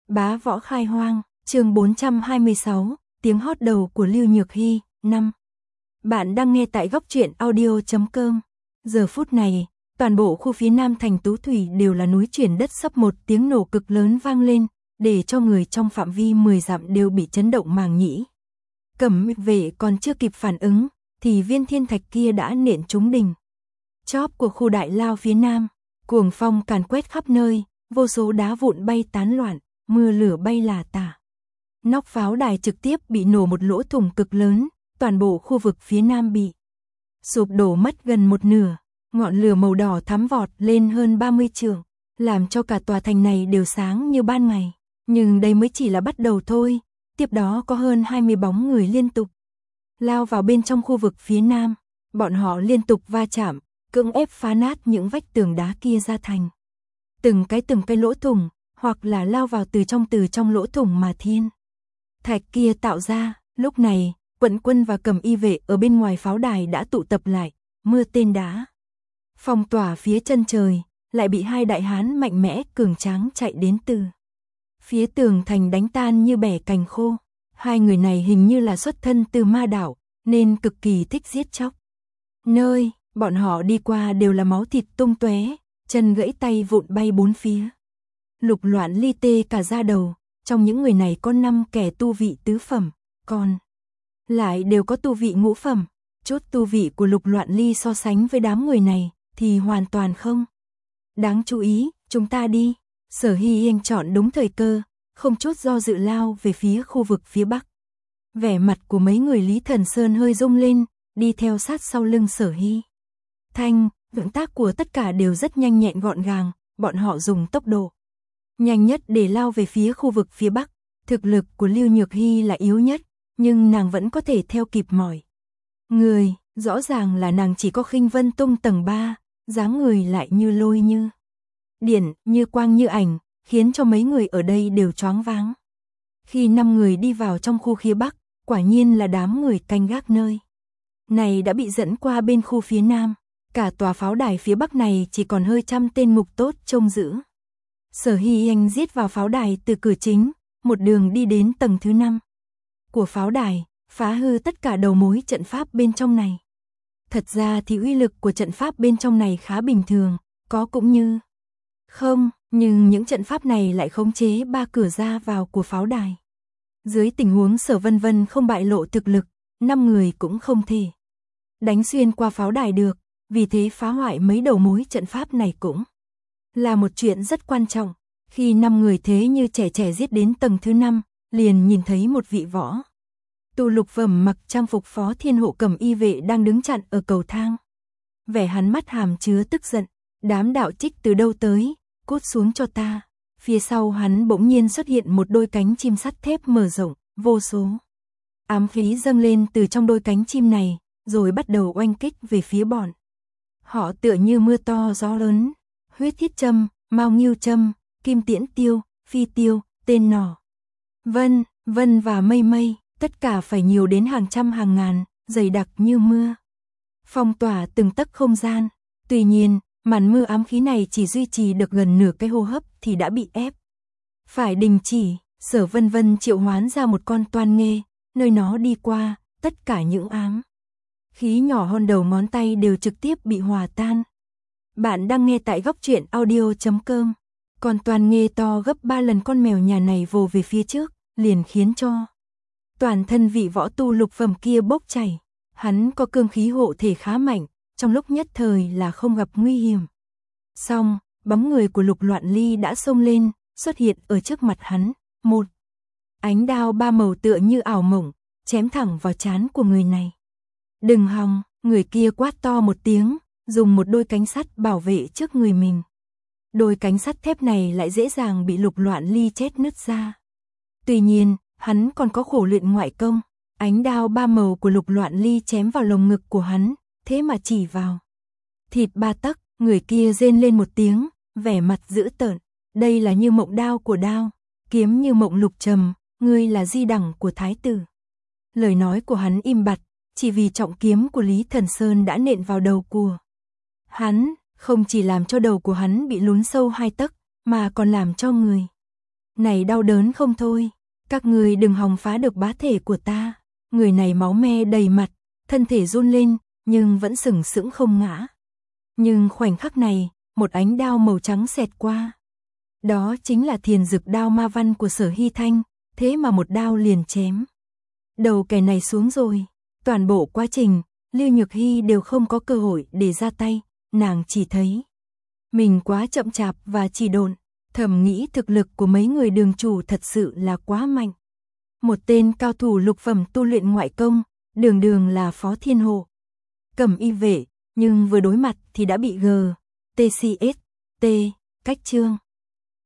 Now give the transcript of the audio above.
Bá võ khai hoang, chương 426, tiếng hót đầu của Lưu Nhược Hy, 5. Bạn đang nghe tại góc truyện audio.com. Giờ phút này, toàn bộ khu phía nam thành Tú Thủy đều là núi chuyển đất sắp, một tiếng nổ cực lớn vang lên, để cho người trong phạm vi 10 dặm đều bị chấn động màng nhĩ. Cẩm vệ còn chưa kịp phản ứng, thì viên thiên thạch kia đã nện trúng đỉnh chóp của khu đại lao phía nam, cuồng phong càn quét khắp nơi, vô số đá vụn bay tán loạn, mưa lửa bay lả tả. Nóc pháo đài trực tiếp bị nổ một lỗ thủng cực lớn, toàn bộ khu vực phía nam bị sụp đổ mất gần một nửa, ngọn lửa màu đỏ thắm vọt lên hơn 30 trượng, làm cho cả tòa thành này đều sáng như ban ngày. Nhưng đây mới chỉ là bắt đầu thôi, tiếp đó có hơn 20 bóng người liên tục lao vào bên trong khu vực phía nam, bọn họ liên tục va chạm, cưỡng ép phá nát những vách tường đá kia ra thành từng cái lỗ thủng, hoặc là lao vào từ trong lỗ thủng mà thiên thạch kia tạo ra. Lúc này, quận quân và cầm y vệ ở bên ngoài pháo đài đã tụ tập lại, mưa tên đá phong tỏa phía chân trời, lại bị hai đại hán mạnh mẽ cường tráng chạy đến từ phía tường thành đánh tan như bẻ cành khô. Hai người này hình như là xuất thân từ ma đảo, nên cực kỳ thích giết chóc. Nơi bọn họ đi qua đều là máu thịt tung tóe, chân gãy tay vụn bay bốn phía. Lục Loạn Ly tê cả da đầu, trong những người này có 5 kẻ tu vị tứ phẩm, còn lại đều có tu vị ngũ phẩm. Chút tu vị của Lục Loạn Ly so sánh với đám người này thì hoàn toàn không đáng chú ý. Chúng ta đi. Sở Hy Yên chọn đúng thời cơ, không chút do dự lao về phía khu vực phía bắc. Vẻ mặt của mấy người Lý Thần Sơn hơi rung lên, đi theo sát sau lưng Sở Hy Thanh. Động tác của tất cả đều rất nhanh nhẹn gọn gàng, bọn họ dùng tốc độ nhanh nhất để lao về phía khu vực phía bắc. Thực lực của Lưu Nhược Hy là yếu nhất, nhưng nàng vẫn có thể theo kịp mọi người. Rõ ràng là nàng chỉ có Khinh Vân Tung tầng 3, dáng người lại như lôi như điện, như quang như ảnh, khiến cho mấy người ở đây đều choáng váng. Khi 5 người đi vào trong khu phía bắc, quả nhiên là đám người canh gác nơi này đã bị dẫn qua bên khu phía nam. Cả tòa pháo đài phía bắc này chỉ còn hơi 100 tên ngục tốt trông giữ. Sở Hy Anh giết vào pháo đài từ cửa chính, một đường đi đến tầng thứ 5 của pháo đài, phá hư tất cả đầu mối trận pháp bên trong này. Thật ra thì uy lực của trận pháp bên trong này khá bình thường, có cũng như không, nhưng những trận pháp này lại khống chế 3 cửa ra vào của pháo đài. Dưới tình huống Sở Vân Vân không bại lộ thực lực, 5 người cũng không thể đánh xuyên qua pháo đài được, vì thế phá hoại mấy đầu mối trận pháp này cũng là một chuyện rất quan trọng. Khi 5 người thế như trẻ giết đến tầng thứ 5, liền nhìn thấy một vị võ tu lục phẩm mặc trang phục Phó Thiên Hộ cầm y vệ đang đứng chặn ở cầu thang. Vẻ hắn mắt hàm chứa tức giận, đám đạo trích từ đâu tới, cút xuống cho ta. Phía sau hắn bỗng nhiên xuất hiện một đôi cánh chim sắt thép mở rộng, vô số ám khí dâng lên từ trong đôi cánh chim này, rồi bắt đầu oanh kích về phía bọn họ tựa như mưa to gió lớn. Huyết thiết châm, mao nghiêu châm, kim tiễn tiêu, phi tiêu, tên nỏ, vân và mây, tất cả phải nhiều đến hàng trăm hàng ngàn, dày đặc như mưa, phong tỏa từng tấc không gian. Tuy nhiên, màn mưa ám khí này chỉ duy trì được gần nửa cái hô hấp thì đã bị ép phải đình chỉ. Sở Vân Vân triệu hoán ra một con toan nghê, nơi nó đi qua, tất cả những ám khí nhỏ hơn đầu ngón tay đều trực tiếp bị hòa tan. Bạn đang nghe tại góc truyện audio.com. Con toan nghê to gấp 3 lần con mèo nhà này vồ về phía trước, liền khiến cho toàn thân vị võ tu lục phẩm kia bốc chảy. Hắn có cương khí hộ thể khá mạnh, trong lúc nhất thời là không gặp nguy hiểm. Xong, bóng người của Lục Loạn Ly đã xông lên, xuất hiện ở trước mặt hắn. Một ánh đao 3 màu tựa như ảo mộng, chém thẳng vào trán của người này. Đừng hòng, người kia quát to một tiếng, dùng một đôi cánh sắt bảo vệ trước người mình. Đôi cánh sắt thép này lại dễ dàng bị Lục Loạn Ly chết nứt ra. Tuy nhiên, hắn còn có khổ luyện ngoại công. Ánh đao 3 màu của Lục Loạn Ly chém vào lồng ngực của hắn, thế mà chỉ vào thịt 3 tấc. Người kia rên lên một tiếng, vẻ mặt dữ tợn. Đây là Như Mộng đao của đao, kiếm Như Mộng lục trầm, ngươi là di đẳng của thái tử. Lời nói của hắn im bặt, chỉ vì trọng kiếm của Lý Thần Sơn đã nện vào đầu của hắn, không chỉ làm cho đầu của hắn bị lún sâu 2 tấc, mà còn làm cho người Này đau đớn không thôi, các người đừng hòng phá được bá thể của ta. Người này máu me đầy mặt, thân thể run lên, nhưng vẫn sừng sững không ngã. Nhưng khoảnh khắc này, một ánh đao màu trắng xẹt qua. Đó chính là thiền dực đao ma văn của Sở Hy Thanh, thế mà một đao liền chém đầu kẻ này xuống rồi. Toàn bộ quá trình, Lưu Nhược Hy đều không có cơ hội để ra tay, nàng chỉ thấy mình quá chậm chạp và chỉ độn, thầm nghĩ thực lực của mấy người đường chủ thật sự là quá mạnh. Một tên cao thủ lục phẩm tu luyện ngoại công, đường đường là Phó Thiên Hộ, Cẩm Y vệ, nhưng vừa đối mặt thì đã bị G.T.C.S.T. cách chương.